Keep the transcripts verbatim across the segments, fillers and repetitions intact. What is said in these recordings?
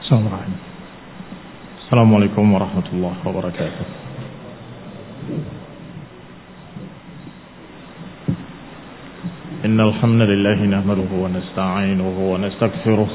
Assalamualaikum warahmatullahi wabarakatuh. Innal hamdalillah nahmaduhu wa nasta'inuhu wa nastaghfiruh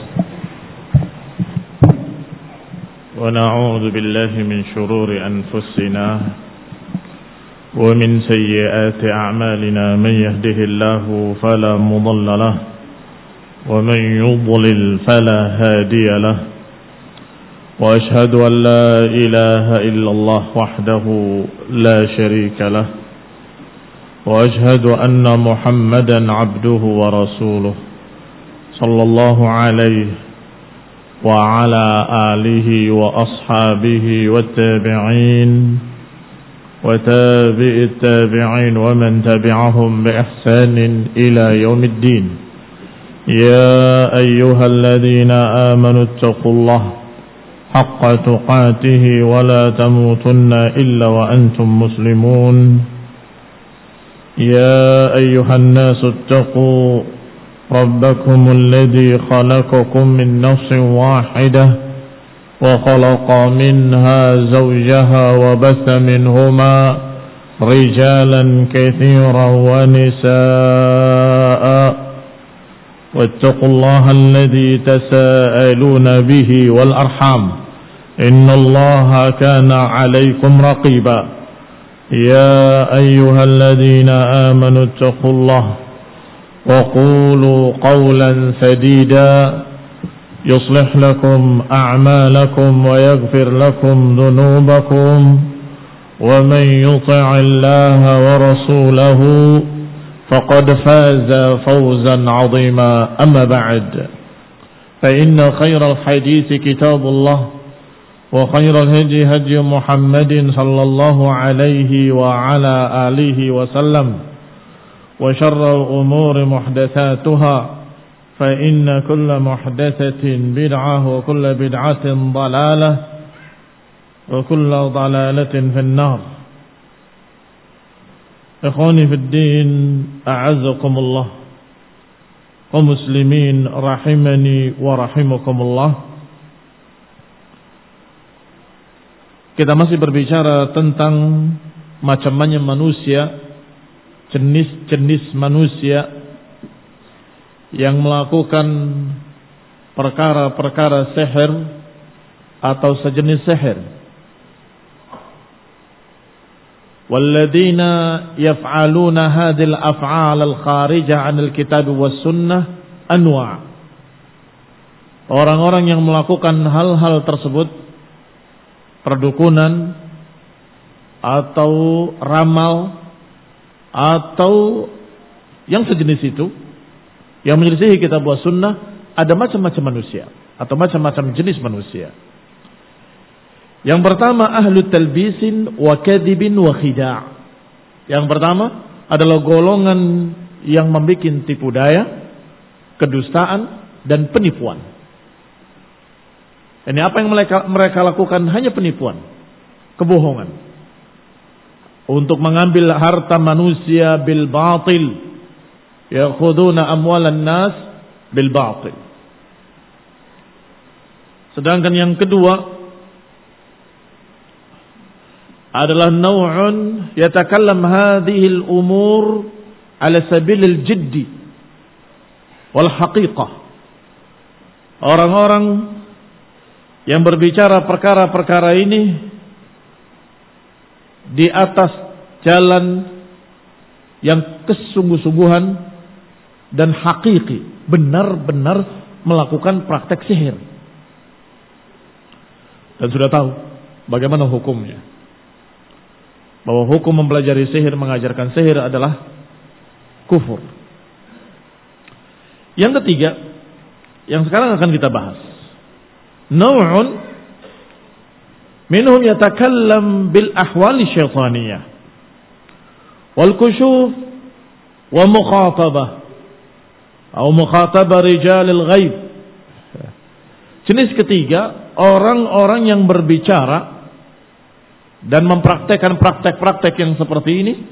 wa na'udzu billahi min shururi anfusina wa min sayyiati a'malina man yahdihillahu fala mudilla lahu wa man yudlil fala hadiya lahu. وأشهد أن لا إله إلا الله وحده لا شريك له وأشهد أن محمدا عبده ورسوله صلى الله عليه وعلى آله وأصحابه والتابعين وتابع التابعين ومن تبعهم بإحسان إلى يوم الدين. يا أيها الذين آمنوا اتقوا الله حق تقاته ولا تموتن إلا وأنتم مسلمون. يا أيها الناس اتقوا ربكم الذي خلقكم من نفس واحدة وخلق منها زوجها وبث منهما رجالا كثيرا ونساء واتقوا الله الذي تساءلون به والأرحام إن الله كان عليكم رقيبا. يا أيها الذين آمنوا اتقوا الله وقولوا قولا سديدا يصلح لكم أعمالكم ويغفر لكم ذنوبكم ومن يطع الله ورسوله فقد فاز فوزا عظيما. أما بعد فإن خير الحديث كتاب الله وخير الهدي هدي محمد صلى الله عليه وعلى آله وسلم وشر الأمور محدثاتها فإن كل محدثة بدعة وكل بدعة ضلالة وكل ضلالة في النار. Ikhwani fid din, a'azzakumullah, kaum muslimin rahimani wa rahimakumullah. Kita masih berbicara tentang macam-macam manusia, jenis-jenis manusia yang melakukan perkara-perkara sihir atau sejenis sihir. والذين يفعلون هذه الأفعال الخارجة عن الكتاب والسنة أنواع. Orang-orang yang melakukan hal-hal tersebut, perdukunan atau ramal atau yang sejenis itu, yang menyelisihi kitab wa sunnah, ada macam-macam manusia atau macam-macam jenis manusia. Yang pertama ahlu talbisin wa kadhibin wa khida'. Yang pertama adalah golongan yang membuat tipu daya, kedustaan dan penipuan. Ini apa yang mereka mereka lakukan? Hanya penipuan, kebohongan. Untuk mengambil harta manusia bil batil. Ya'khuduna amwalan nas bil batil. Sedangkan yang kedua adalah naw'un yatakallam hadhihi al-umur ala sabil al-jiddi wal haqiqah. Orang-orang yang berbicara perkara-perkara ini di atas jalan yang kesungguh-sungguhan dan hakiki, benar-benar melakukan praktek sihir. Dan sudah tahu bagaimana hukumnya. Bahwa hukum mempelajari sihir, mengajarkan sihir adalah kufur. Yang ketiga, yang sekarang akan kita bahas, naw'un minhum yatakallam bil ahwali syaitaniyah wal kusyuf wa mukhatabah atau mukhatabah rijalil ghaib. Jenis ketiga, orang-orang yang berbicara dan mempraktekkan praktek-praktek yang seperti ini,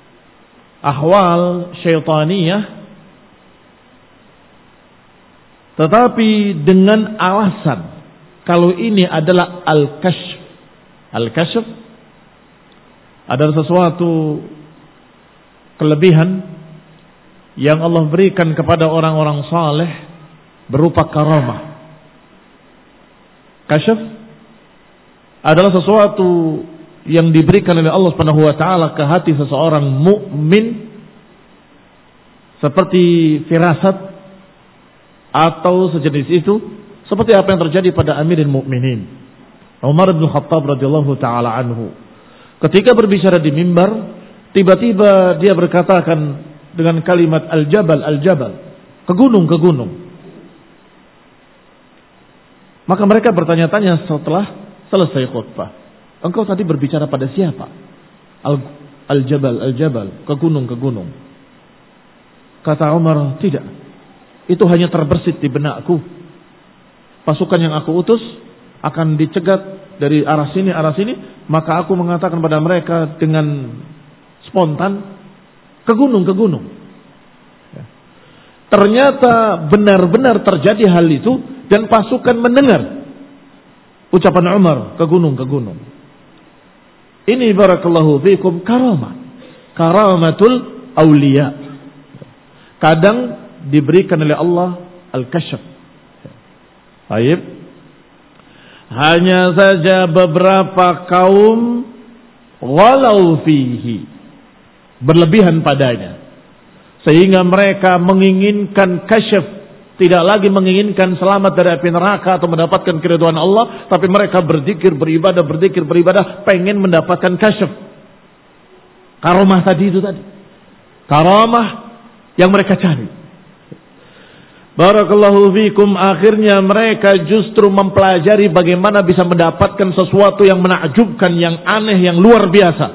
ahwal syaitaniyah, Tetapi dengan alasan kalau ini adalah al-kashf. Al-kashf adalah sesuatu kelebihan yang Allah berikan kepada orang-orang saleh berupa karamah. Kasyaf adalah sesuatu yang diberikan oleh Allah Subhanahu wa taala ke hati seseorang mukmin seperti firasat atau sejenis itu, seperti apa yang terjadi pada Amirul Mukminin Umar bin Khattab radhiyallahu taala anhu. Ketika berbicara di mimbar, tiba-tiba dia berkatakan dengan kalimat al-jabal al-jabal, ke gunung ke gunung. Maka mereka bertanya-tanya setelah selesai khutbah, engkau tadi berbicara pada siapa? Al-jabal al-jabal, ke gunung ke gunung. Kata Umar, tidak, itu hanya terbersit di benakku. Pasukan yang aku utus akan dicegat dari arah sini arah sini, maka aku mengatakan pada mereka dengan spontan, ke gunung ke gunung. Ya. Ternyata benar-benar terjadi hal itu dan pasukan mendengar ucapan Umar, ke gunung ke gunung. Ini barakallahu fikum karamah, karamatul auliya. Kadang diberikan oleh Allah al-kasyf. Baik. Hanya saja beberapa kaum walau fihi, berlebihan padanya, sehingga mereka menginginkan kasyf, tidak lagi menginginkan selamat dari api neraka atau mendapatkan keridhaan Allah, tapi mereka berzikir, beribadah, berzikir, beribadah, pengen mendapatkan kasyf. Karamah tadi itu tadi. Karamah yang mereka cari. Barakallahu fikum, akhirnya mereka justru mempelajari bagaimana bisa mendapatkan sesuatu yang menakjubkan, yang aneh, yang luar biasa.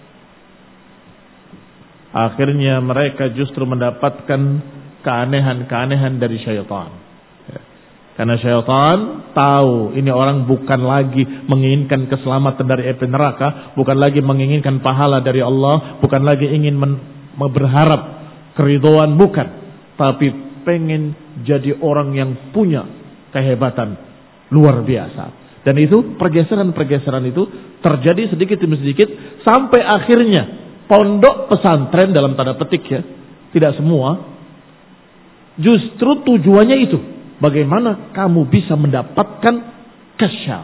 Akhirnya mereka justru mendapatkan keanehan-keanehan dari syaitan. Karena syaitan tahu ini orang bukan lagi menginginkan keselamatan dari api neraka, bukan lagi menginginkan pahala dari Allah, bukan lagi ingin men- berharap keridhaan, bukan, tapi pengen jadi orang yang punya kehebatan luar biasa. Dan itu pergeseran-pergeseran itu terjadi sedikit demi sedikit sampai akhirnya pondok pesantren dalam tanda petik ya, tidak semua, justru tujuannya itu bagaimana kamu bisa mendapatkan kasyaf.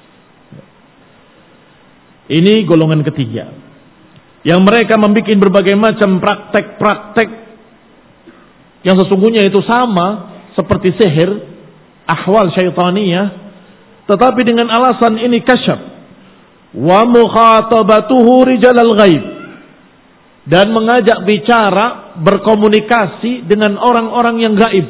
Ini golongan ketiga yang mereka membuat berbagai macam praktek-praktek yang sesungguhnya itu sama seperti sihir, ahwal syaitaniyah, tetapi dengan alasan ini kasyaf. Wa mukhatabatuhu rijalal ghaib, dan mengajak bicara, berkomunikasi dengan orang-orang yang gaib.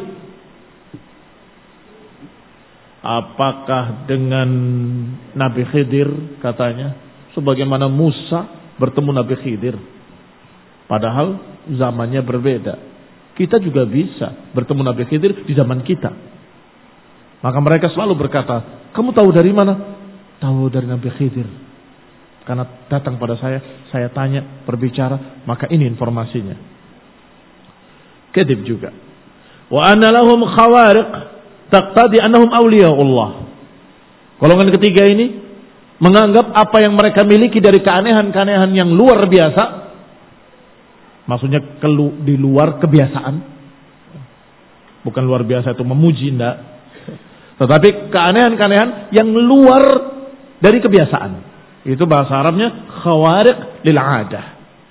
Apakah dengan Nabi Khidir katanya, sebagaimana Musa bertemu Nabi Khidir, padahal zamannya berbeda. Kita juga bisa bertemu Nabi Khidir di zaman kita. Maka mereka selalu berkata, kamu tahu dari mana? Tahu dari Nabi Khidir. Karena datang pada saya, saya tanya, berbicara, maka ini informasinya. Kedib juga. Wa anna lahum khawariq taqtadi annahum awliyaullah. Golongan ketiga ini menganggap apa yang mereka miliki dari keanehan-keanehan yang luar biasa, maksudnya kelu, di luar kebiasaan. Bukan luar biasa itu memuji, enggak. Tetapi keanehan-keanehan yang luar dari kebiasaan. Itu bahasa Arabnya khawariq lil 'adah.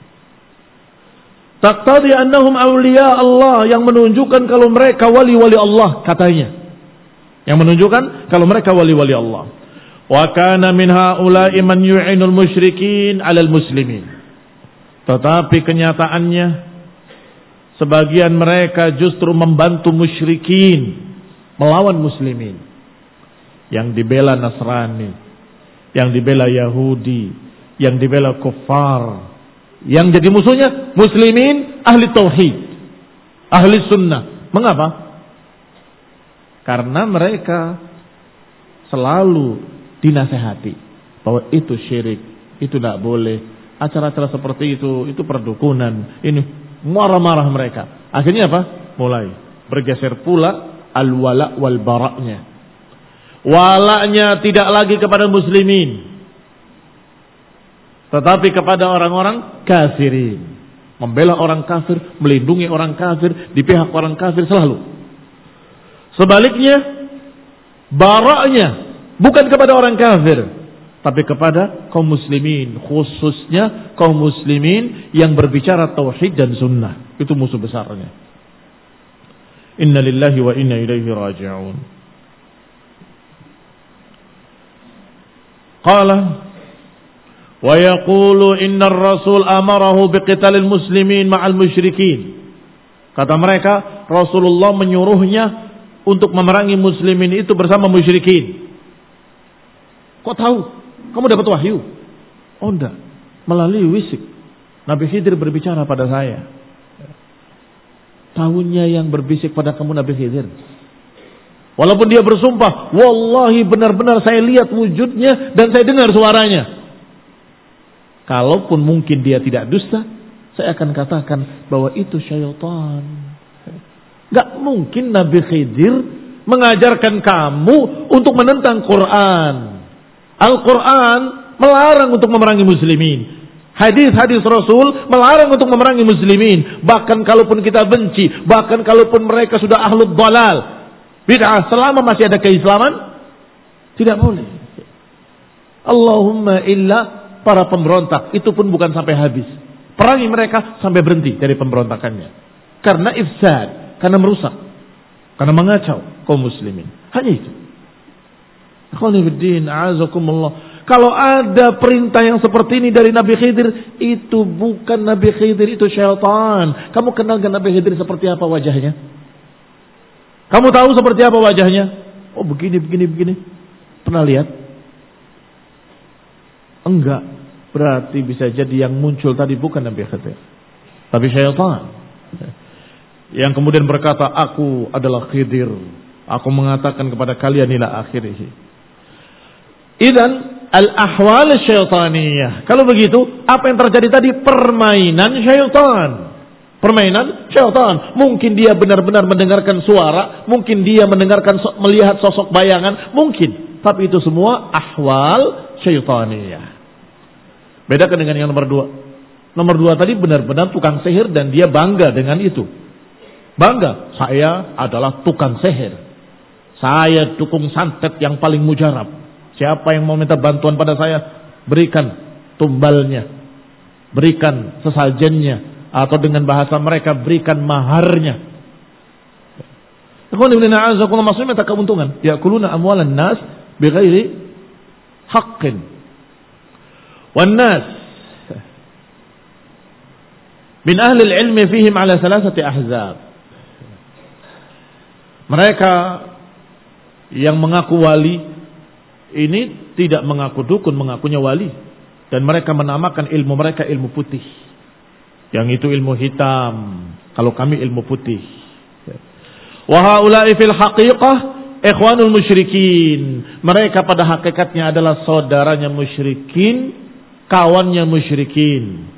Taqtadi annahum awliya Allah, yang menunjukkan kalau mereka wali-wali Allah katanya. Yang menunjukkan kalau mereka wali-wali Allah. Wa kana min haula'i man yu'inul musyrikin 'alal muslimin. Tetapi kenyataannya sebagian mereka justru membantu musyrikin melawan muslimin. Yang dibela Nasrani, yang dibela Yahudi, yang dibela kufar, yang jadi musuhnya muslimin ahli tauhid, ahli sunnah. Mengapa? Karena mereka selalu dinasehati bahwa itu syirik, itu tidak boleh. Acara-acara seperti itu, itu perdukunan. Ini marah-marah mereka. Akhirnya apa? Mulai bergeser pula al-wala wal bara'nya. Walanya tidak lagi kepada muslimin, tetapi kepada orang-orang kafirin. Membela orang kafir, melindungi orang kafir, di pihak orang kafir selalu. Sebaliknya, bara'nya bukan kepada orang kafir, tapi kepada kaum muslimin, khususnya kaum muslimin yang berbicara tauhid dan sunnah. Itu musuh besarnya. Inna lillahi wa inna ilaihi raji'un. Qala wa yaqulu inna ar-rasul amarahu biqitalil muslimin ma'al musyrikin. Kata mereka, Rasulullah menyuruhnya untuk memerangi muslimin itu bersama musyrikin. Kok tahu? Kamu dapat wahyu? Oh enggak, melalui wisik. Nabi Khidir berbicara pada saya. Tahunya yang berbisik pada kamu Nabi Khidir. Walaupun dia bersumpah, wallahi benar-benar saya lihat wujudnya dan saya dengar suaranya. Kalaupun mungkin dia tidak dusta, saya akan katakan bahwa itu syaitan. Gak mungkin Nabi Khidir mengajarkan kamu untuk menentang Quran. Al-Quran melarang untuk memerangi muslimin. Hadis-hadis Rasul melarang untuk memerangi muslimin. Bahkan kalaupun kita benci, bahkan kalaupun mereka sudah ahlul dalal, bid'ah, selama masih ada keislaman, tidak boleh. Allahumma illa para pemberontak, itu pun bukan sampai habis. Perangi mereka sampai berhenti dari pemberontakannya. Karena ifsad, karena merusak, karena mengacau kaum muslimin. Hanya itu. Akhwanifiddin, a'azakumullah. Kalau ada perintah yang seperti ini dari Nabi Khidir, itu bukan Nabi Khidir, itu syaitan. Kamu kenal gak Nabi Khidir seperti apa wajahnya? Kamu tahu seperti apa wajahnya? Oh begini, begini, begini. Pernah lihat? Enggak. Berarti bisa jadi yang muncul tadi bukan Nabi Khidir, tapi syaitan. Yang kemudian berkata, aku adalah Khidir. Aku mengatakan kepada kalian ila akhirih. Idan al-ahwal syaitaniyah. Kalau begitu, apa yang terjadi tadi? Permainan syaitan. Permainan syaitan. Mungkin dia benar-benar mendengarkan suara, mungkin dia mendengarkan, melihat sosok bayangan, mungkin. Tapi itu semua ahwal syaitaniyah. Bedakan dengan yang nomor dua. Nomor dua tadi benar-benar tukang sihir dan dia bangga dengan itu. Bangga, saya adalah tukang sihir. Saya dukung santet yang paling mujarab. Siapa yang mau minta bantuan pada saya, berikan tumbalnya, berikan sesajennya, atau dengan bahasa mereka berikan maharnya. Maksudnya minta keuntungan. Ya'kuluna amwalan nas bighairi haqqin. Wan nas min ahli al-ilmi fihim ala thalathati ahzab. Mereka yang mengaku wali ini tidak mengaku dukun, mengakunya wali. Dan mereka menamakan ilmu mereka ilmu putih. Yang itu ilmu hitam. Kalau kami ilmu putih. Wa haula'i fil haqiqah ikhwanul musyrikin. Mereka pada hakikatnya adalah saudaranya musyrikin, kawannya musyrikin.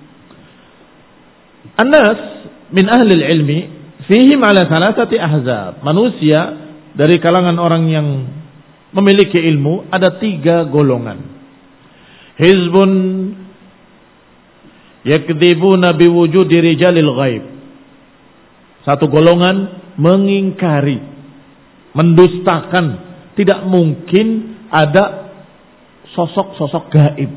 An-nas min ahli ilmi fihim ala thalathati ahzab. Manusia dari kalangan orang yang memiliki ilmu ada tiga golongan. Hizbun yakdzibuna biwujudi rijalil ghaib. Satu golongan mengingkari, mendustakan, tidak mungkin ada sosok-sosok gaib.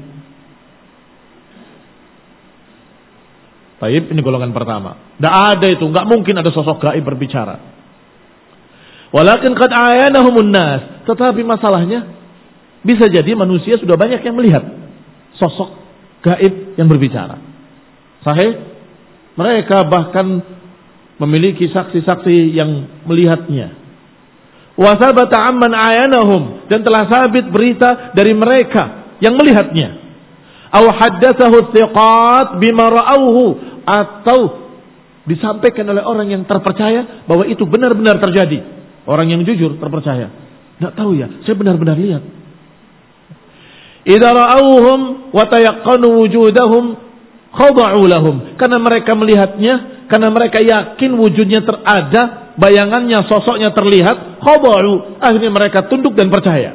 Baik, ini golongan pertama. Tidak ada itu, nggak mungkin ada sosok gaib berbicara. Walakin qad ayanahumun nas. Tetapi masalahnya, bisa jadi manusia sudah banyak yang melihat sosok gaib yang berbicara. Sahih? Mereka bahkan memiliki saksi-saksi yang melihatnya. Wa sabata amman ayanahum, dan telah sabit berita dari mereka yang melihatnya. Aw haddatsahu thiqat bima ra'awhu, atau disampaikan oleh orang yang terpercaya bahwa itu benar-benar terjadi. Orang yang jujur, terpercaya. Tidak tahu ya, saya benar-benar lihat. Idza ra'awhum wa tayaqqanu wujudahum khada'u lahum. Karena mereka melihatnya, karena mereka yakin wujudnya terada, bayangannya, sosoknya terlihat, khada'u, akhirnya mereka tunduk dan percaya.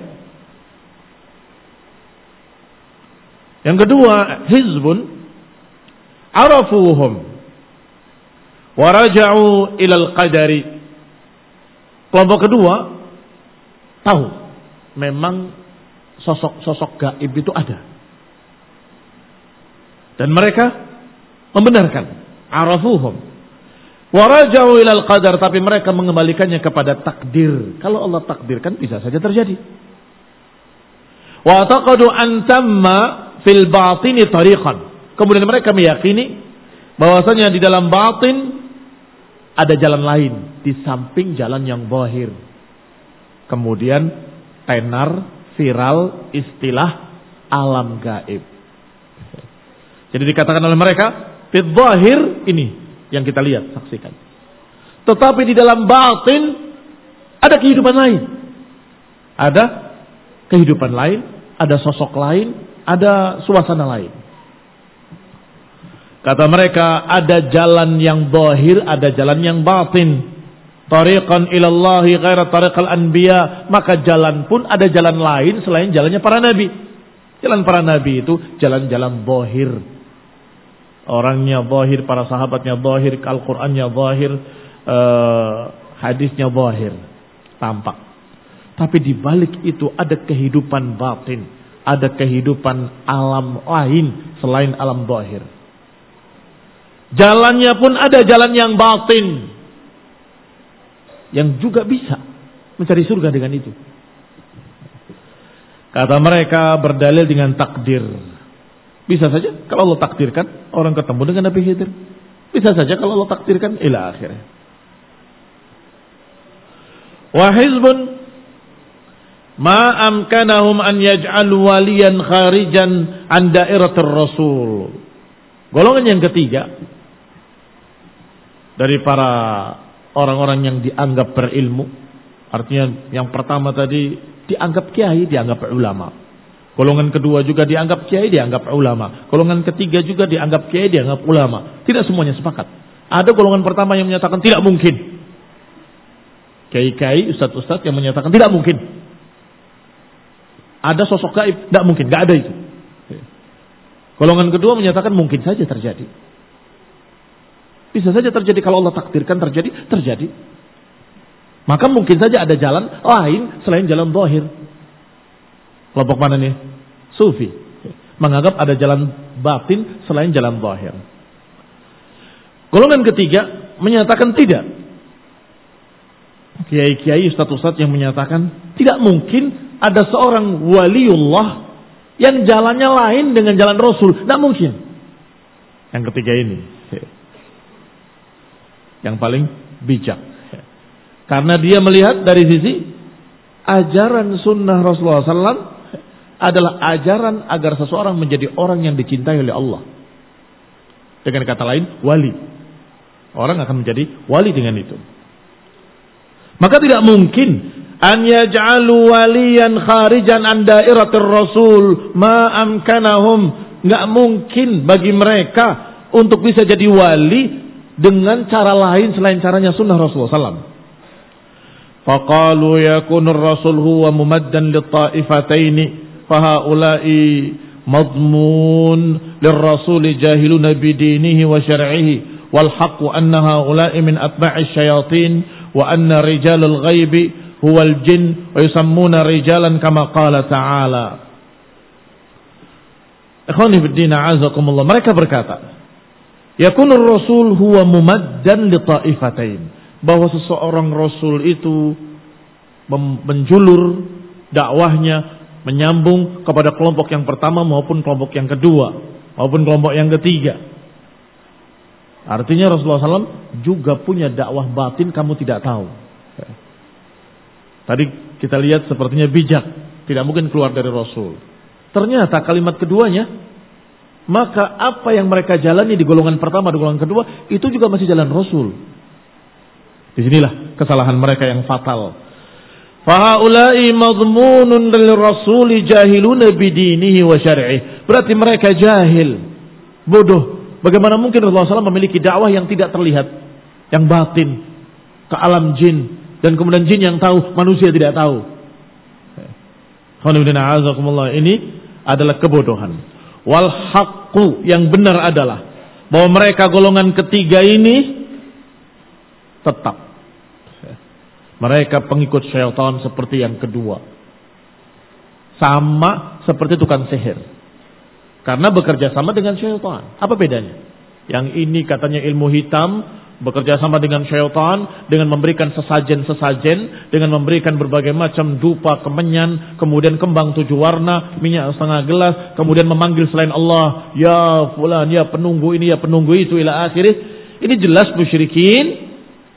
Yang kedua, hizbun arafuhum wa raja'u ilal qadari. Kelompok kedua tahu memang sosok-sosok gaib itu ada. Dan mereka membenarkan arafuhum wa raja'u ilal qadar, tapi mereka mengembalikannya kepada takdir. Kalau Allah takdirkan bisa saja terjadi. Wa taqadu an tamma fil batini tariqan. Kemudian mereka meyakini bahwasanya di dalam batin ada jalan lain di samping jalan yang zahir. Kemudian tenar, viral istilah alam gaib. Jadi dikatakan oleh mereka, fil zahir ini yang kita lihat, saksikan. Tetapi di dalam batin ada kehidupan lain. Ada kehidupan lain, ada sosok lain, ada suasana lain. Kata mereka, ada jalan yang zahir, ada jalan yang batin. Tariqan ilallahi ghaira tariqal anbiya. Maka jalan pun ada jalan lain selain jalannya para nabi. Jalan para nabi itu jalan-jalan zahir. Orangnya zahir, para sahabatnya zahir, Al-Qur'annya zahir, eh, hadisnya zahir, tampak. Tapi di balik itu ada kehidupan batin, ada kehidupan alam lain selain alam zahir. Jalannya pun ada jalan yang batin, yang juga bisa mencari surga dengan itu. Kata mereka berdalil dengan takdir. Bisa saja kalau Allah takdirkan orang ketemu dengan Nabi Khidir. Bisa saja kalau Allah takdirkan ila akhirnya. Wa hizbun ma amkanahum an yaj'al waliyan kharijan an dairatir rasul. Golongan yang ketiga dari para orang-orang yang dianggap berilmu. Artinya yang pertama tadi dianggap kiai, dianggap ulama. Golongan kedua juga dianggap kiai, dianggap ulama. Golongan ketiga juga dianggap kiai, dianggap ulama. Tidak semuanya sepakat. Ada golongan pertama yang menyatakan tidak mungkin. Kiai-kiai, ustadz-ustadz yang menyatakan tidak mungkin. Ada sosok gaib, tidak mungkin, tidak ada itu. Golongan kedua menyatakan mungkin saja terjadi. Bisa saja terjadi kalau Allah takdirkan terjadi, terjadi. Maka mungkin saja ada jalan lain selain jalan zahir. Kelompok mana nih? Sufi. Menganggap ada jalan batin selain jalan zahir. Golongan ketiga menyatakan tidak. Kiai-kiai, ustadz-ustadz yang menyatakan tidak mungkin ada seorang waliullah yang jalannya lain dengan jalan Rasul. Tidak mungkin. Yang ketiga ini yang paling bijak. Karena dia melihat dari sisi ajaran sunnah Rasulullah sallallahu alaihi wasallam adalah ajaran agar seseorang menjadi orang yang dicintai oleh Allah. Dengan kata lain, wali. Orang akan menjadi wali dengan itu. Maka tidak mungkin an yaj'alu waliyan kharijan an dairatir rasul ma amkanahum. Enggak mungkin bagi mereka untuk bisa jadi wali dengan cara lain selain caranya sunnah Rasulullah sallallahu alaihi wasallam. Faqalu yakunu ar-rasul huwa mumaddan lit-ta'ifataini fahaula'i madmun lir-rasul jahiluna bidinihi wa syar'ihi wal haqqu anna haula'i min atba'i syayatin wa anna rijalul ghaibi huwal jin wa yusammuna rijalan kama qala ta'ala. Ikhwani fid din a'azakumullah, mereka berkata yakunur rasul huwa mumaddan li ta'ifatain, bahwa seseorang rasul itu menjulur dakwahnya menyambung kepada kelompok yang pertama maupun kelompok yang kedua maupun kelompok yang ketiga. Artinya Rasulullah sallallahu alaihi wasallam juga punya dakwah batin, kamu tidak tahu. Tadi kita lihat sepertinya bijak, tidak mungkin keluar dari Rasul. Ternyata kalimat keduanya, maka apa yang mereka jalani di golongan pertama, di golongan kedua, itu juga masih jalan Rasul. Disinilah kesalahan mereka yang fatal. Fahaulai madmunun lil rasuli jahiluna bidinihi wa syar'ihi. Berarti mereka jahil, bodoh. Bagaimana mungkin Rasulullah sallallahu alaihi wasallam memiliki dakwah yang tidak terlihat, yang batin? ke alam jin, dan kemudian jin yang tahu, manusia tidak tahu. Ini adalah kebodohan. Wal haqqu, yang benar adalah bahwa mereka golongan ketiga ini tetap mereka pengikut syaitan seperti yang kedua. Sama seperti tukang sihir. Karena bekerja sama dengan syaitan. Apa bedanya? Yang ini katanya ilmu hitam, bekerja sama dengan syaitan, dengan memberikan sesajen-sesajen, dengan memberikan berbagai macam dupa, kemenyan, kemudian kembang tujuh warna, minyak setengah gelas, kemudian memanggil selain Allah, ya fulan, ya penunggu ini, ya penunggu itu, ila akhirih. Ini jelas musyrikin.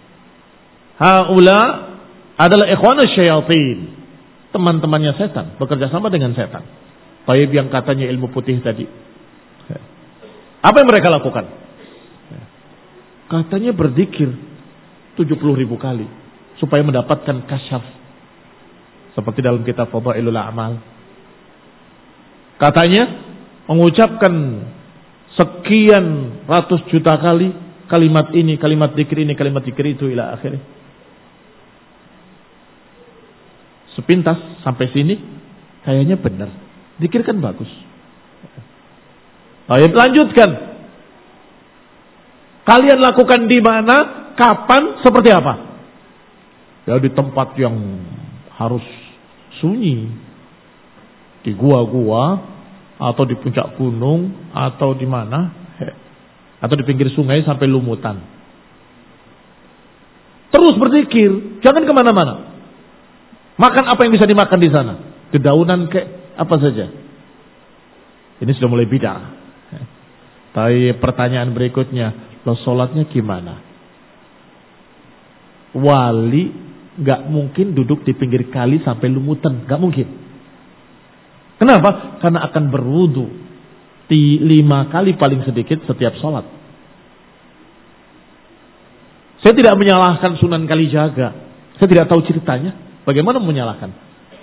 Haula adalah ikhwanus syayatin, teman-temannya setan, bekerja sama dengan setan. Taib yang katanya ilmu putih tadi, apa yang mereka lakukan? Katanya berzikir tujuh puluh ribu kali supaya mendapatkan kasyaf, seperti dalam kitab Fadailul A'mal. Katanya mengucapkan sekian ratus juta kali kalimat ini, kalimat zikir ini, kalimat zikir itu, ila akhirnya. Sepintas sampai sini kayaknya benar. Zikir kan bagus. Ayo lanjutkan. Kalian lakukan di mana, kapan, seperti apa? Ya di tempat yang harus sunyi. Di gua-gua, atau di puncak gunung, atau di mana? Atau di pinggir sungai sampai lumutan. Terus berzikir, jangan kemana-mana. Makan apa yang bisa dimakan di sana? Dedaunan kayak apa saja. Ini sudah mulai bid'ah. Tapi pertanyaan berikutnya, lo sholatnya gimana? Wali gak mungkin duduk di pinggir kali sampai lumutan, gak mungkin. Kenapa? Karena akan berwudu di lima kali paling sedikit setiap sholat. Saya tidak menyalahkan Sunan Kalijaga. Saya tidak tahu ceritanya. Bagaimana menyalahkan?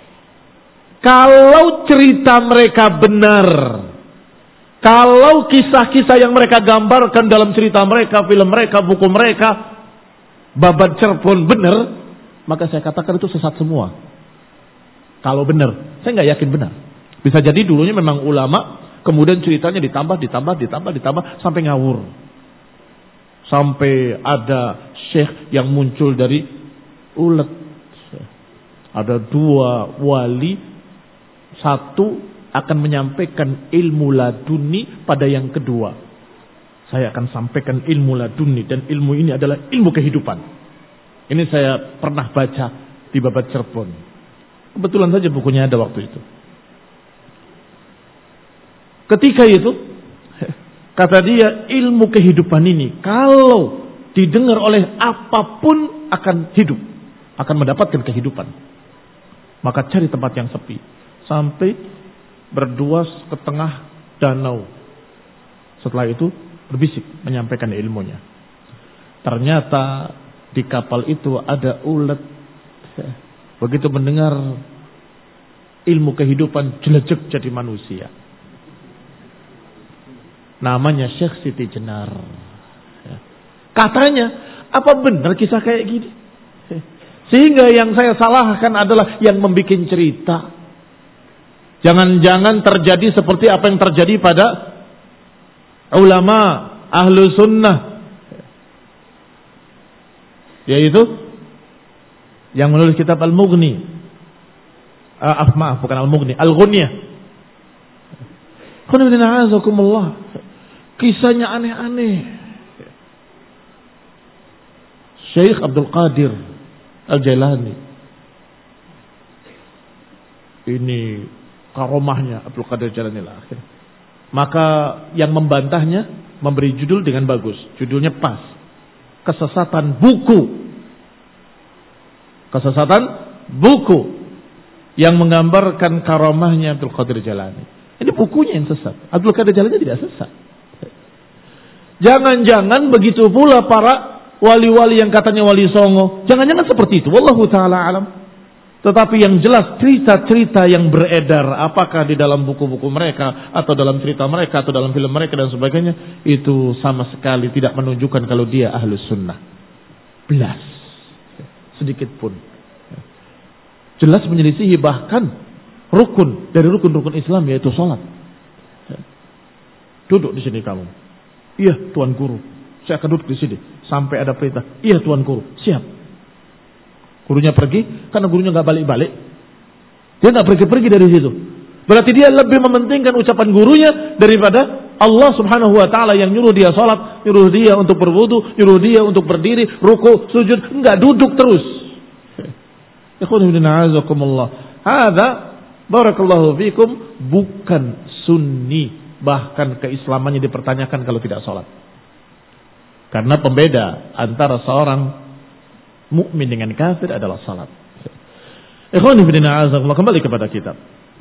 Kalau cerita mereka benar, kalau kisah-kisah yang mereka gambarkan dalam cerita mereka, film mereka, buku mereka, babat cerpon benar, maka saya katakan itu sesat semua. Kalau benar, saya nggak yakin benar. Bisa jadi dulunya memang ulama, kemudian ceritanya ditambah, ditambah, ditambah, ditambah sampai ngawur, sampai ada syekh yang muncul dari ulet. Ada dua wali, satu akan menyampaikan ilmu laduni pada yang kedua. Saya akan sampaikan ilmu laduni, dan ilmu ini adalah ilmu kehidupan. Ini saya pernah baca di babat Cirebon. Kebetulan saja bukunya ada waktu itu. Ketika itu, kata dia, ilmu kehidupan ini kalau didengar oleh apapun akan hidup, akan mendapatkan kehidupan. Maka cari tempat yang sepi. Sampai berdua ke tengah danau. Setelah itu berbisik menyampaikan ilmunya. Ternyata di kapal itu ada ulet. Begitu mendengar ilmu kehidupan, jelejek jadi manusia. Namanya Syekh Siti Jenar. Katanya, apa benar kisah kayak gini? Sehingga yang saya salahkan adalah yang membuat cerita. Jangan-jangan terjadi seperti apa yang terjadi pada ulama ahlu sunnah, yaitu yang menulis kitab Al-Mughni. Ah, maaf, bukan Al-Mughni, Al-Ghunyah. Kisahnya aneh-aneh. Syekh Abdul Qadir Al-Jailani. Ini karomahnya Abdul Qadir Al-Jailani akhir. Maka yang membantahnya memberi judul dengan bagus. Judulnya pas. Kesesatan buku. Kesesatan buku yang menggambarkan karomahnya Abdul Qadir Al-Jailani. Ini bukunya yang sesat. Abdul Qadir Al-Jailani tidak sesat. Jangan-jangan begitu pula para wali-wali yang katanya wali songo. Jangan-jangan seperti itu. Wallahu ta'ala alam. Tetapi yang jelas cerita-cerita yang beredar, apakah di dalam buku-buku mereka, atau dalam cerita mereka, atau dalam film mereka dan sebagainya, itu sama sekali tidak menunjukkan kalau dia ahlus sunnah. Belas. sedikit pun. Jelas menyelisihi bahkan rukun dari rukun-rukun Islam, yaitu sholat. Duduk di sini kamu. Iya Tuan Guru, saya akan duduk di sini sampai ada perintah. Iya Tuan Guru, siap. Gurunya pergi, karena gurunya nggak balik-balik, dia nggak pergi-pergi dari situ. Berarti dia lebih mementingkan ucapan gurunya daripada Allah Subhanahu wa taala yang nyuruh dia salat, nyuruh dia untuk berwudu, nyuruh dia untuk berdiri, ruku, sujud, enggak duduk terus. Ikhwan fillah azakumullah. Hadza barakallahu fikum bukan sunni, bahkan keislamannya dipertanyakan kalau tidak salat. Karena pembeda antara seorang mukmin dengan kafir adalah salat. Ikhwan fillah azakumullah, kembali kepada kitab.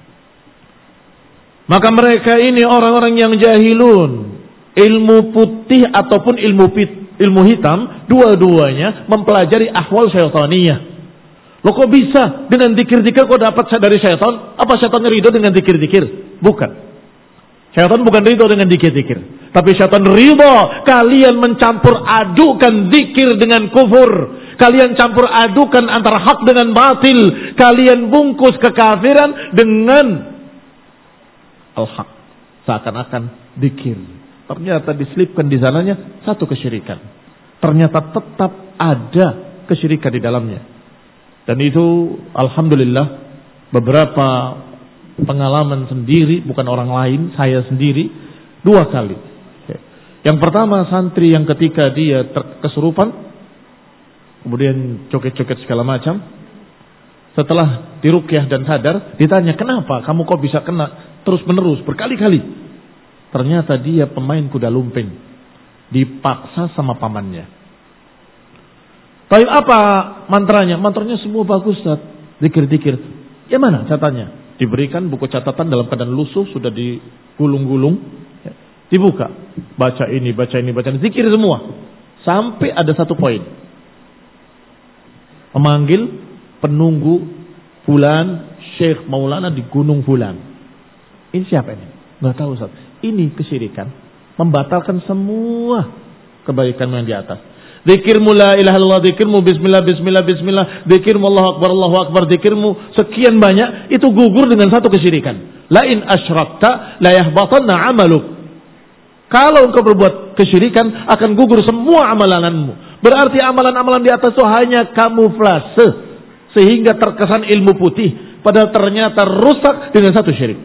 Maka mereka ini orang-orang yang jahilun, ilmu putih ataupun ilmu pit, ilmu hitam, dua-duanya mempelajari ahwal syaitaniyah. Loh kok bisa dengan zikir-zikir kok dapat dari syaitan? Apa syaitan ridho dengan zikir-zikir? Bukan. Syaitan bukan ridho dengan zikir-zikir, tapi syaitan ridho kalian mencampur adukan zikir dengan kufur. Kalian campur adukan antara hak dengan batil. Kalian bungkus kekafiran dengan al-haq, seakan-akan zikir. Ternyata diselipkan di sananya satu kesyirikan. Ternyata tetap ada kesyirikan di dalamnya. Dan itu alhamdulillah beberapa pengalaman sendiri, bukan orang lain, saya sendiri dua kali. Yang pertama santri yang ketika dia kesurupan, kemudian joget-joget segala macam. Setelah diruqyah dan sadar, ditanya kenapa kamu kok bisa kena terus menerus berkali-kali. Ternyata dia pemain kuda lumping, dipaksa sama pamannya. Tapi apa mantranya? Mantranya semua bagus, Ustaz. Zikir-zikir. Ya mana catatannya? Diberikan buku catatan dalam keadaan lusuh, sudah digulung-gulung, dibuka. Baca ini, baca ini, baca ini, zikir semua. Sampai ada satu poin. Memanggil penunggu fulan, Syekh Maulana di Gunung Fulan. Ini siapa ini? Nggak tahu, Ustaz. Ini kesyirikan, membatalkan semua kebaikan yang di atas. Zikirmu la ilaha illallah, zikirmu bismillah, bismillah, bismillah, zikirmu Allahu akbar, Allahu akbar, zikirmu sekian banyak, itu gugur dengan satu kesyirikan. La in asyrakta la yahbatanna amaluk. Kalau engkau berbuat kesyirikan, akan gugur semua amalanmu. Berarti amalan-amalan di atas itu hanya kamuflase, sehingga terkesan ilmu putih, padahal ternyata rusak dengan satu syirik.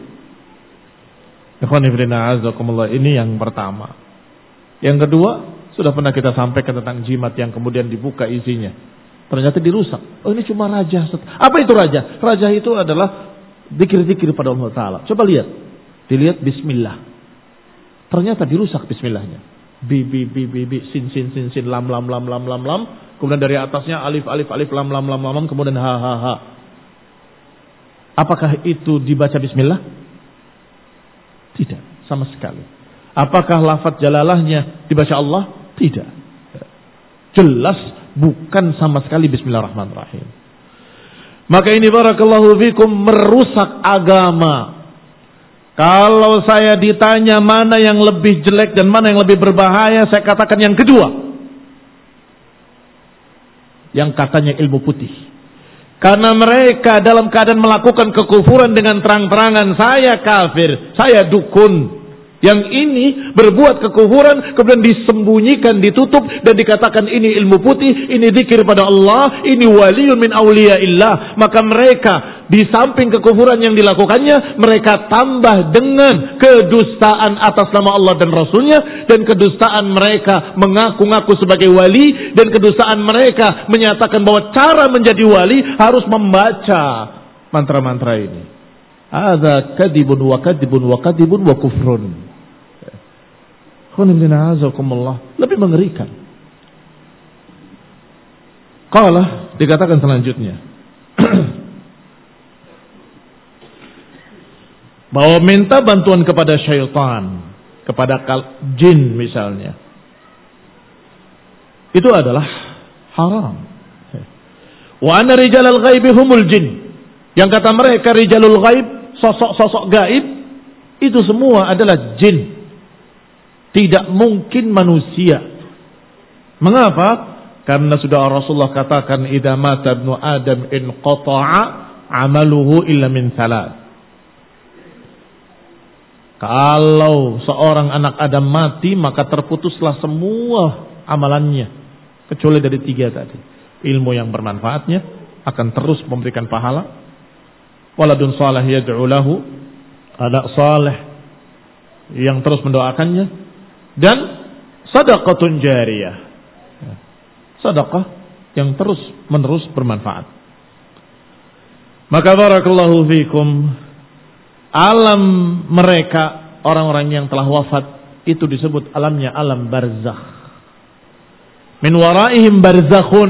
Ini yang pertama. Yang kedua, sudah pernah kita sampaikan tentang jimat yang kemudian dibuka isinya, ternyata dirusak. Oh, ini cuma raja. Apa itu raja? Raja itu adalah zikir-zikir pada Allah Ta'ala. Coba lihat, dilihat bismillah, ternyata dirusak bismillahnya. Bi bi bi bi bi sin sin sin sin lam lam lam lam lam lam, kemudian dari atasnya alif alif alif lam lam lam lam lam, kemudian ha ha ha. Apakah itu dibaca bismillah? Tidak, sama sekali. Apakah lafaz jalalahnya dibaca Allah? Tidak. Jelas bukan sama sekali bismillahirrahmanirrahim. Maka ini barakallahu fikum merusak agama. Kalau saya ditanya mana yang lebih jelek dan mana yang lebih berbahaya, saya katakan yang kedua. Yang katanya ilmu putih. Karena mereka dalam keadaan melakukan kekufuran dengan terang-terangan, saya kafir, saya dukun. Yang ini berbuat kekufuran, kemudian disembunyikan, ditutup, dan dikatakan ini ilmu putih, ini zikir pada Allah, ini waliyun min awliyaillah. Maka mereka di samping kekufuran yang dilakukannya, mereka tambah dengan kedustaan atas nama Allah dan Rasulnya, dan kedustaan mereka mengaku-ngaku sebagai wali, dan kedustaan mereka menyatakan bahwa cara menjadi wali harus membaca mantra-mantra ini. Hadza kadibun wa kadibun wa kadibun wa kufrun. Lebih mengerikan. Qala, dikatakan selanjutnya bahwa minta bantuan kepada syaitan, kepada jin misalnya, itu adalah haram. Wa anna rijalal ghaibi humul jin. Yang kata mereka rijalul ghaib, sosok-sosok gaib, itu semua adalah jin. Tidak mungkin manusia. Mengapa? Karena sudah Rasulullah katakan, idza mata ibnu Adam in qata'a amaluhu illa min thalath. Kalau seorang anak Adam mati, maka terputuslah semua amalannya, kecuali dari tiga tadi. Ilmu yang bermanfaatnya akan terus memberikan pahala, waladun salih yad'u lahu, anak saleh yang terus mendoakannya, dan sadaqatun jariyah, sedekah yang terus menerus bermanfaat. Maka barakallahu fikum, alam mereka orang-orang yang telah wafat itu disebut alamnya alam barzakh. Min waraihim barzakhun,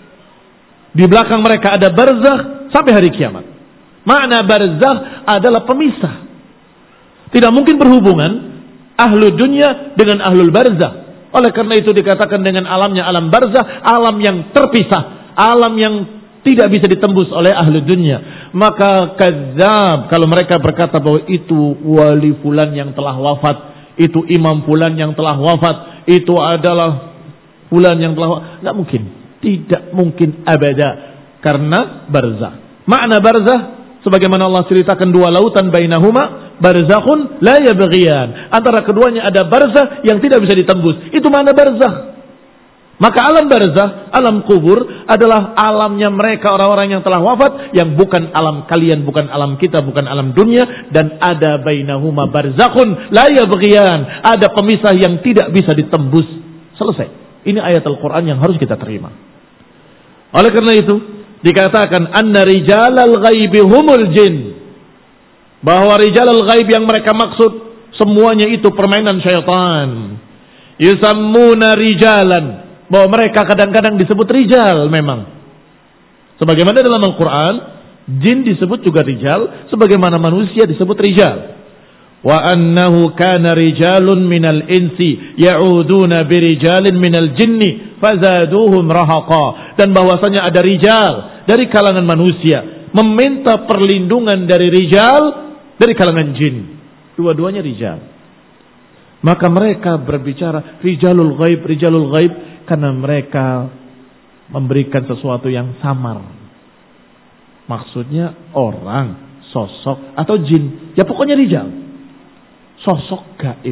di belakang mereka ada barzakh sampai hari kiamat. Makna barzakh adalah pemisah. Tidak mungkin berhubungan ahlu dunia dengan ahlul barzakh. Oleh karena itu dikatakan dengan alamnya alam barzakh, alam yang terpisah, alam yang tidak bisa ditembus oleh ahlu dunia. Maka kadzab kalau mereka berkata bahwa itu wali fulan yang telah wafat, itu imam fulan yang telah wafat, itu adalah fulan yang telah wafat. Tidak mungkin, tidak mungkin abada, karena barzakh. Makna barzakh sebagaimana Allah ceritakan, dua lautan bainahuma barzakhun la yabghiyan, antara keduanya ada barzakh yang tidak bisa ditembus. Itu makna barzakh. Maka alam barzakh, alam kubur adalah alamnya mereka orang-orang yang telah wafat, yang bukan alam kalian, bukan alam kita, bukan alam dunia. Dan ada bainahuma barzakhun la yabghiyan, ada pemisah yang tidak bisa ditembus. Selesai. Ini ayat Al-Quran yang harus kita terima. Oleh karena itu dikatakan anna rijalal ghaibi humul jin, bahwa rijalal ghaib yang mereka maksud semuanya itu permainan syaitan. Yusammuna rijalan, bahwa mereka kadang-kadang disebut rijal memang. Sebagaimana dalam Al-Quran, jin disebut juga rijal, sebagaimana manusia disebut rijal. Wa annahu kana rijalun minal insi ya'uduna birijalin minal jinni fazaduhum rahaqa. Dan bahwasanya ada rijal dari kalangan manusia meminta perlindungan dari rijal dari kalangan jin. Dua-duanya rijal. Maka mereka berbicara rijalul ghaib, rijalul ghaib, karena mereka memberikan sesuatu yang samar. Maksudnya orang, sosok, atau jin. Ya pokoknya rijal. Sosok gaib.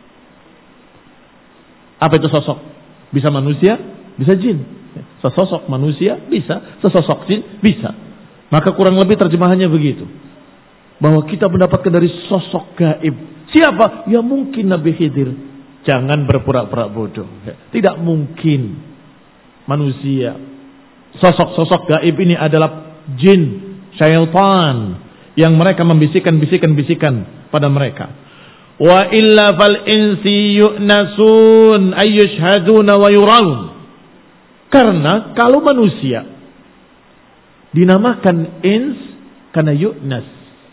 Apa itu sosok? Bisa manusia, bisa jin. Sesosok manusia bisa, sesosok jin bisa. Maka kurang lebih terjemahannya begitu. Bahwa kita mendapatkan dari sosok gaib. Siapa? Ya mungkin Nabi Khidir. Jangan berpura-pura bodoh. Tidak mungkin manusia. Sosok-sosok gaib ini adalah jin, syaitan, yang mereka membisikkan-bisikan-bisikan pada mereka. Wa illa fal insi yu'nasun ayyushhaduna wa yuraun. Karena kalau manusia dinamakan ins karena yu'nas.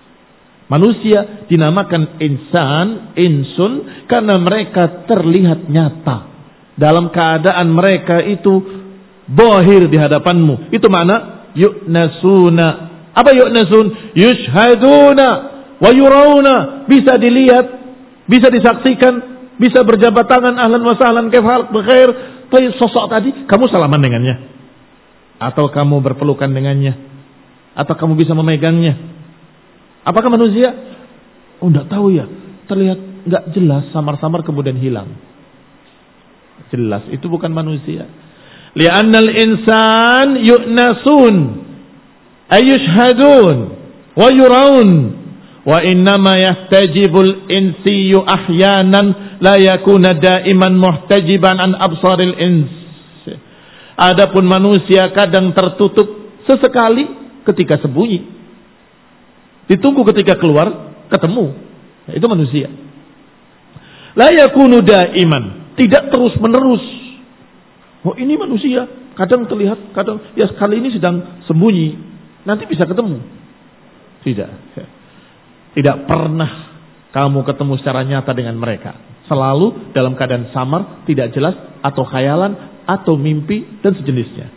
Manusia dinamakan insan, insun, karena mereka terlihat nyata. Dalam keadaan mereka itu bohir di hadapanmu. Itu makna yu'nasuna. Apa yu'nasun? Yushhaduna wa yurawna. Bisa dilihat, bisa disaksikan, bisa berjabat tangan, ahlan wa sahlan, kefal, bekhair. Tapi sosok tadi, kamu salaman dengannya. Atau kamu berpelukan dengannya. Atau kamu bisa memegangnya. Apakah manusia? Oh, enggak tahu ya. Terlihat enggak jelas, samar-samar kemudian hilang. Jelas itu bukan manusia. Li'annal insan yu'nasun ayyushhadun wa yuraun wa innama yahtajibul insiyu ahyanan la yakuna daiman muhtajiban an absaril ins. Adapun manusia kadang tertutup sesekali ketika sembunyi. Ditunggu ketika keluar, ketemu. Itu manusia. La yakunu daiman, tidak terus menerus. Oh ini manusia, kadang terlihat, kadang ya sekali ini sedang sembunyi, nanti bisa ketemu. Tidak. Tidak pernah kamu ketemu secara nyata dengan mereka. Selalu dalam keadaan samar, tidak jelas, atau khayalan, atau mimpi, dan sejenisnya.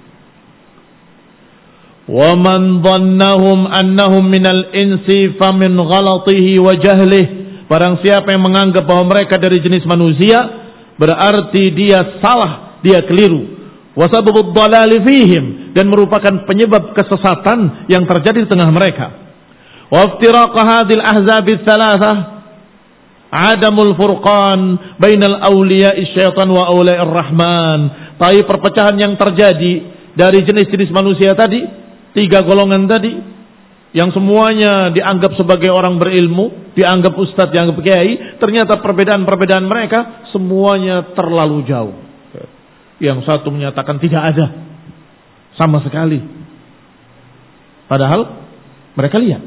وَمَنْ ظَنَّهُمْ أَنَّهُمْ مِنَ الْإِنْسِ فَمِنْ غَلَطِهِ وَجَهْلِهِ. Barang siapa yang menganggap bahwa mereka dari jenis manusia, berarti dia salah, dia keliru. wa sababud dhalali fihim, dan merupakan penyebab kesesatan yang terjadi di tengah mereka. Wa iftiraq hadhil ahzab ats-tsalatsah adamul furqan bainal awliya'i syaitan wa awliya'ir rahman. Tapi perpecahan yang terjadi dari jenis-jenis manusia tadi, tiga golongan tadi, yang semuanya dianggap sebagai orang berilmu, dianggap ustadz, dianggap kiai, ternyata perbedaan-perbedaan mereka semuanya terlalu jauh. Yang satu menyatakan tidak ada sama sekali, padahal mereka lihat.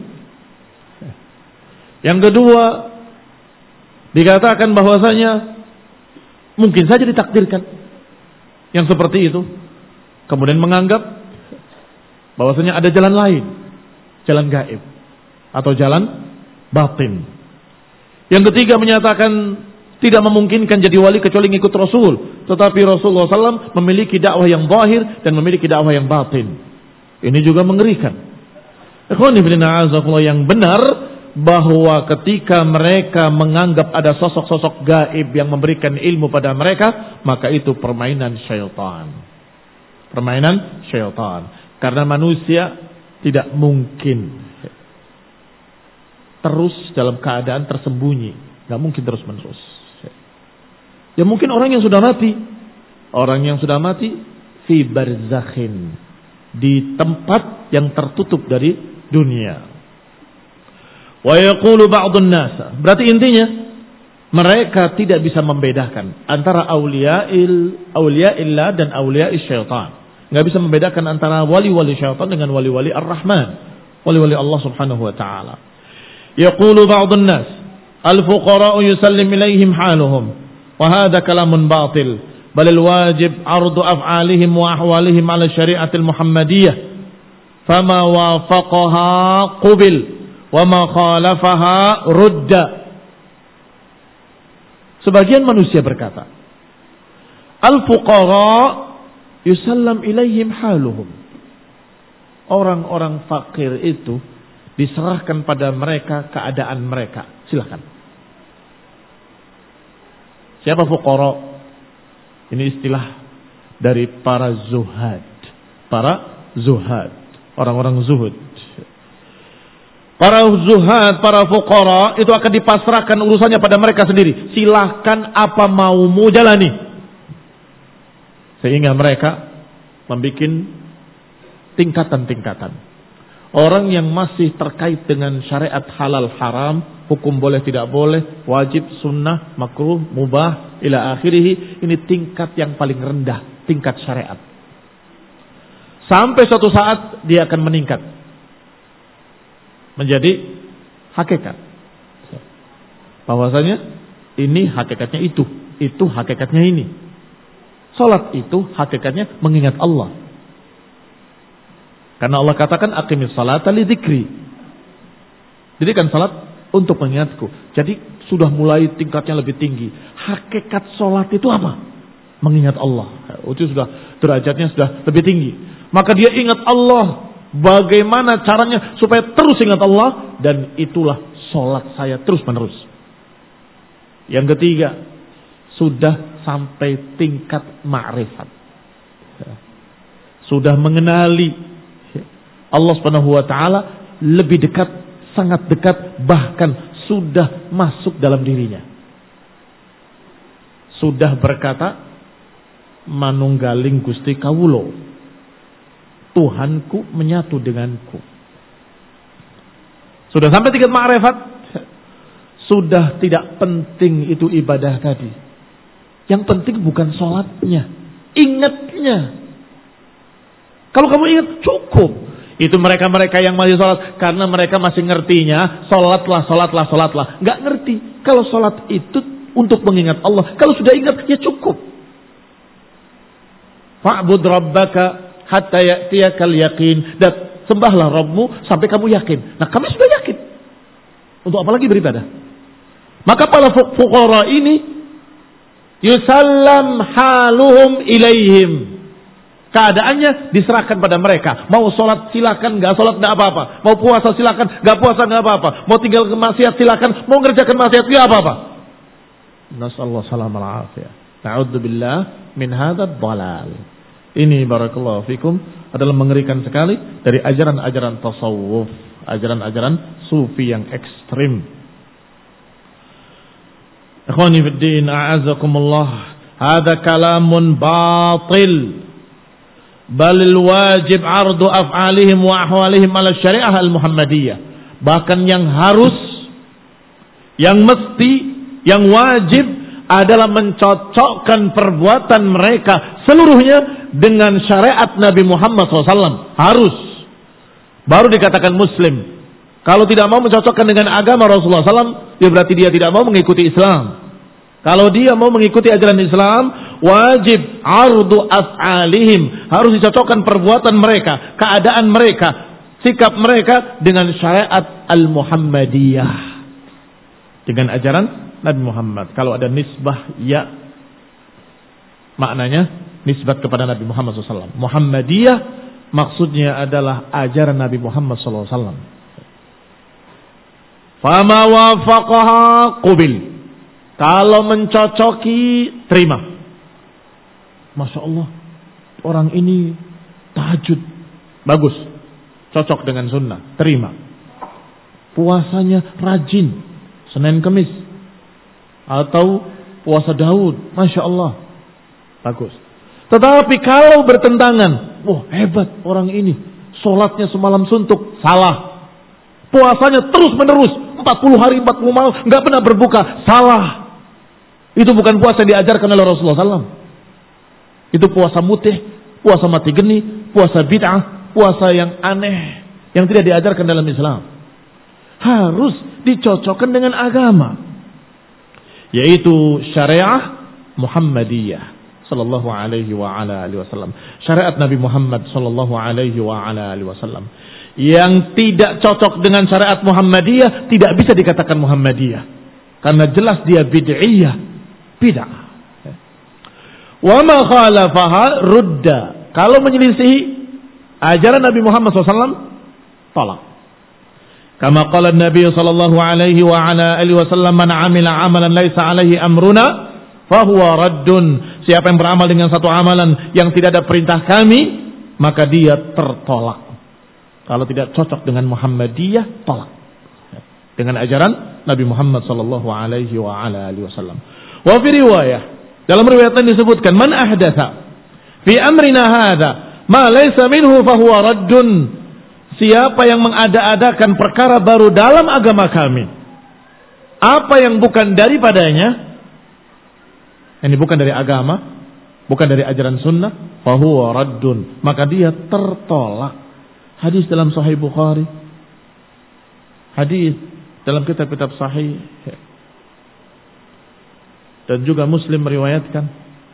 Yang kedua, dikatakan bahwasanya mungkin saja ditakdirkan yang seperti itu, kemudian menganggap bahwasanya ada jalan lain, jalan gaib atau jalan batin. Yang ketiga menyatakan tidak memungkinkan jadi wali kecuali ngikut Rasul, tetapi Rasulullah shallallahu alaihi wasallam memiliki dakwah yang zahir dan memiliki dakwah yang batin. Ini juga mengerikan. Ikhwani fillah, yang benar bahwa ketika mereka menganggap ada sosok-sosok gaib yang memberikan ilmu pada mereka, maka itu permainan syaitan. Permainan syaitan. Karena manusia tidak mungkin terus dalam keadaan tersembunyi, nggak mungkin terus menerus. Ya mungkin orang yang sudah mati, orang yang sudah mati fi barzakhin, di tempat yang tertutup dari dunia. Wa yaqulu ba'dun nas, berarti intinya mereka tidak bisa membedakan antara auliya'il auliya'illah dan auliya'is syaitan. Nggak bisa membedakan antara wali-wali syaitan dengan wali-wali ar-Rahman, wali-wali Allah Subhanahu wa taala. Yaqulu ba'dun nas al-fuqara'u yusallim ilaihim haluhum wa hadha kalamun batil bal al-wajib 'ardu af'alihim wa ahwalihim 'ala syari'atil muhammadiyyah fama wafaqaha qubil wa ma khalafaha rudda. Sebagian manusia berkata, al-fuqara yusallam ilaihim haluhum. Orang-orang fakir itu diserahkan pada mereka keadaan mereka. Silakan. Siapa fuqara? Ini istilah dari para zuhad. Para zuhad. Orang-orang zuhud. Para zuhad, para fuqara itu akan dipasrahkan urusannya pada mereka sendiri. Silahkan apa maumu jalani. Sehingga mereka membuat tingkatan-tingkatan. Orang yang masih terkait dengan syariat halal haram, hukum boleh tidak boleh, wajib, sunnah, makruh, mubah, ila akhirih, ini tingkat yang paling rendah, tingkat syariat. Sampai suatu saat dia akan meningkat menjadi hakikat. Bahwasanya ini hakikatnya itu, itu hakikatnya ini. Salat itu hakikatnya mengingat Allah. Karena Allah katakan aqimis salata li dzikri. Dirikan salat untuk mengingatku. Jadi sudah mulai tingkatnya lebih tinggi. Hakikat salat itu apa? Mengingat Allah. Itu sudah derajatnya sudah lebih tinggi. Maka dia ingat Allah. Bagaimana caranya supaya terus ingat Allah, dan itulah salat saya terus menerus. Yang ketiga, sudah sampai tingkat ma'rifat. Sudah mengenali Allah Subhanahu wa taala lebih dekat, sangat dekat, bahkan sudah masuk dalam dirinya. Sudah berkata, manunggaling Gusti kawula, Tuhanku menyatu denganku. Sudah sampai tingkat ma'rifat, sudah tidak penting itu ibadah tadi. Yang penting bukan sholatnya, ingatnya. Kalau kamu ingat cukup. Itu mereka-mereka yang masih sholat karena mereka masih ngertinya sholatlah, sholatlah, sholatlah. Nggak ngerti kalau sholat itu untuk mengingat Allah. Kalau sudah ingat ya cukup. Fa'bud rabbaka hatta ya'tiyakal yaqin. Dan sembahlah Rabbmu sampai kamu yakin. Nah kami sudah yakin. Untuk apa lagi beribadah? Maka para fuqara ini yusallam haluhum ilaihim. Keadaannya diserahkan pada mereka. Mau sholat silakan, nggak sholat nggak apa-apa. Mau puasa silakan, nggak puasa nggak apa-apa. Mau tinggal ke maksiat silakan, mau ngerjakan maksiat nggak apa-apa. Nasallahu salam al afiyah. Ta'udzubillah min hadzal dhalal. Ini barakallahu fikum adalah mengerikan sekali dari ajaran-ajaran tasawuf, ajaran-ajaran sufi yang ekstrim. Ikhwani fid din, a'azakumullah, hadza kalamun batil. Bal wajib ardu af'alihim wa ahwalihim ala syariah al-Muhammadiyah. Bahkan yang harus, yang mesti, yang wajib adalah mencocokkan perbuatan mereka seluruhnya dengan syariat Nabi Muhammad shallallahu alaihi wasallam. Harus. Baru dikatakan muslim. Kalau tidak mau mencocokkan dengan agama Rasulullah shallallahu alaihi wasallam, ya berarti dia tidak mau mengikuti Islam. Kalau dia mau mengikuti ajaran Islam, wajib ardu af'alihim, harus dicocokkan perbuatan mereka, keadaan mereka, sikap mereka dengan syariat al-Muhammadiyah, dengan ajaran Nabi Muhammad. Kalau ada nisbah ya, maknanya nisbat kepada Nabi Muhammad shallallahu alaihi wasallam. Muhammadiyah maksudnya adalah ajaran Nabi Muhammad shallallahu alaihi wasallam. Fama wafaqaha qubil. Kalau mencocoki, terima. Masya Allah, orang ini tahajud, bagus, cocok dengan sunnah, terima. Puasanya rajin, Senin Kemis, atau puasa Daud, Masya Allah, bagus. Tetapi kalau bertentangan, wah hebat orang ini, sholatnya semalam suntuk, salah. Puasanya terus menerus, empat puluh hari, empat puluh malam, nggak pernah berbuka, salah. Itu bukan puasa yang diajarkan oleh Rasulullah shallallahu alaihi wasallam. Itu puasa mutih, puasa mati geni, puasa bid'ah, puasa yang aneh, yang tidak diajarkan dalam Islam. Harus dicocokkan dengan agama, yaitu syariah Muhammadiyah sallallahu alaihi wa ala alihi wasallam. Syariat Nabi Muhammad sallallahu alaihi wa ala alihi wasallam. Yang tidak cocok dengan syariat Muhammadiyah tidak bisa dikatakan Muhammadiyah, karena jelas dia bid'iyah, bid'ah. Wa ma khalafaha rudda. Kalau menyelisihi ajaran Nabi Muhammad shallallahu alaihi wasallam, tolak. Kama qala Nabi sallallahu alaihi wa ala alihi wasallam, man amila amalan laisa alaihi amruna fahuwa raddun. Siapa yang beramal dengan satu amalan yang tidak ada perintah kami, maka dia tertolak. Kalau tidak cocok dengan Muhammadiyah, tolak. Dengan ajaran Nabi Muhammad sallallahu alaihi wa ala alihi wasallam. Wa fi riwayah, dalam riwayat lain disebutkan, man ahdatha fi amrina hadza ma laysa minhu fahuwa raddun. Siapa yang mengada-adakan perkara baru dalam agama kami, apa yang bukan daripadanya, ini bukan dari agama, bukan dari ajaran sunnah, fahuwa raddun, maka dia tertolak. Hadis dalam Sahih Bukhari, hadis dalam kitab-kitab sahih, dan juga Muslim meriwayatkan,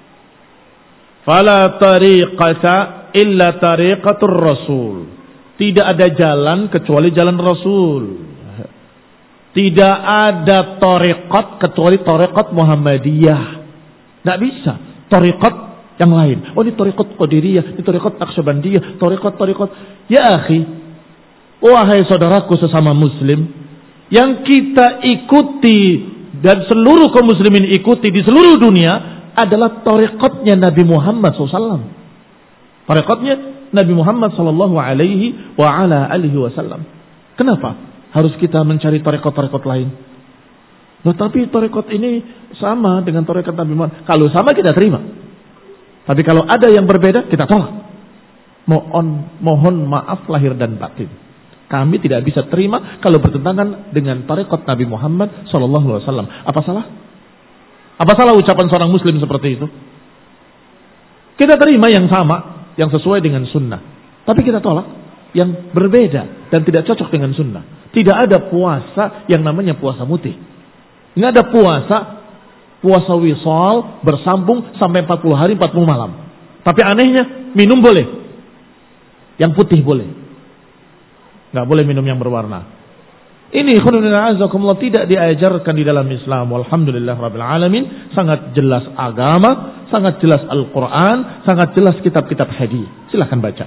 fala tariqata illa tariqatur rasul. Tidak ada jalan kecuali jalan Rasul. Tidak ada tariqat kecuali tariqat Muhammadiyah. Tidak bisa tariqat yang lain. Oh, ini tariqat Qadiriyah, ini tariqat Naqsyabandiyah, tariqat-tariqat. Ya akhi, wahai saudaraku sesama muslim, yang kita ikuti dan seluruh kaum muslimin ikuti di seluruh dunia adalah tariqatnya Nabi Muhammad shallallahu alaihi wasallam. Tariqatnya Nabi Muhammad sallallahu alaihi wa ala alihi wasallam. Kenapa harus kita mencari tariqat-tariqat lain? Nah, tapi tariqat ini sama dengan tariqat Nabi Muhammad. Kalau sama kita terima. Tapi kalau ada yang berbeda kita tolak. Mohon mohon maaf lahir dan batin. Kami tidak bisa terima kalau bertentangan dengan tariqat Nabi Muhammad sallallahu alaihi wasallam. Apa salah? Apa salah ucapan seorang muslim seperti itu? Kita terima yang sama, yang sesuai dengan sunnah. Tapi kita tolak yang berbeda dan tidak cocok dengan sunnah. Tidak ada puasa yang namanya puasa mutih. Ini ada puasa, puasa wisal bersambung sampai empat puluh hari, empat puluh malam. Tapi anehnya, minum boleh. Yang putih boleh. Nggak boleh minum yang berwarna. Ini khonunina azakumullah tidak diajarkan di dalam Islam. Walhamdulillah rabbil alamin. Sangat jelas agama, sangat jelas Al-Quran, sangat jelas kitab-kitab hadis. Silahkan baca.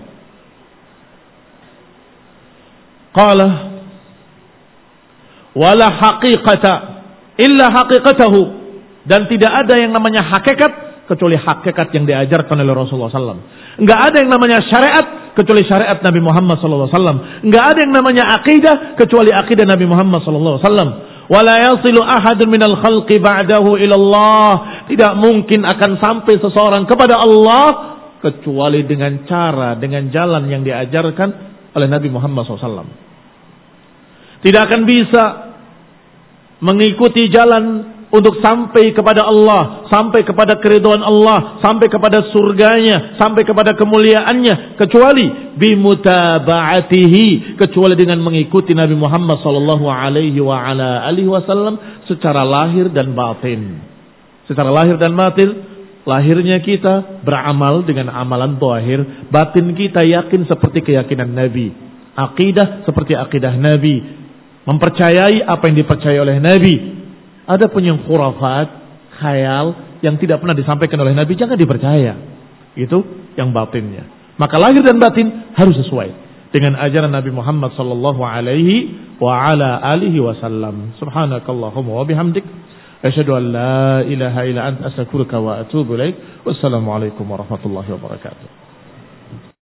Qala wala haqiqata illa haqiqatahu. Dan tidak ada yang namanya hakikat kecuali hakikat yang diajarkan oleh Rasulullah sallallahu alaihi wasallam. Enggak ada yang namanya syariat kecuali syariat Nabi Muhammad sallallahu alaihi wasallam. Enggak ada yang namanya akidah kecuali akidah Nabi Muhammad sallallahu alaihi wasallam. Wala yasilu ahadun minal khalqi ba'dahu ila Allah. Tidak mungkin akan sampai seseorang kepada Allah kecuali dengan cara, dengan jalan yang diajarkan oleh Nabi Muhammad sallallahu alaihi wasallam. Tidak akan bisa mengikuti jalan untuk sampai kepada Allah, sampai kepada keridhaan Allah, sampai kepada surganya, sampai kepada kemuliaannya, kecuali bimutaba'atihi, kecuali dengan mengikuti Nabi Muhammad sallallahu alaihi wa ala alihi wasallam secara lahir dan batin. Secara lahir dan batin, lahirnya kita beramal dengan amalan zahir, batin kita yakin seperti keyakinan Nabi, akidah seperti akidah Nabi, mempercayai apa yang dipercayai oleh Nabi. Ada pun yang khurafat, khayal yang tidak pernah disampaikan oleh Nabi, jangan dipercaya. Itu yang batinnya. Maka lahir dan batin harus sesuai dengan ajaran Nabi Muhammad sallallahu alaihi wa ala alihi wasallam. Subhanakallahumma wa bihamdik, asyhadu an la ilaha illa anta, astaghfiruka wa atubu ilaik. Wassalamualaikum warahmatullahi wabarakatuh.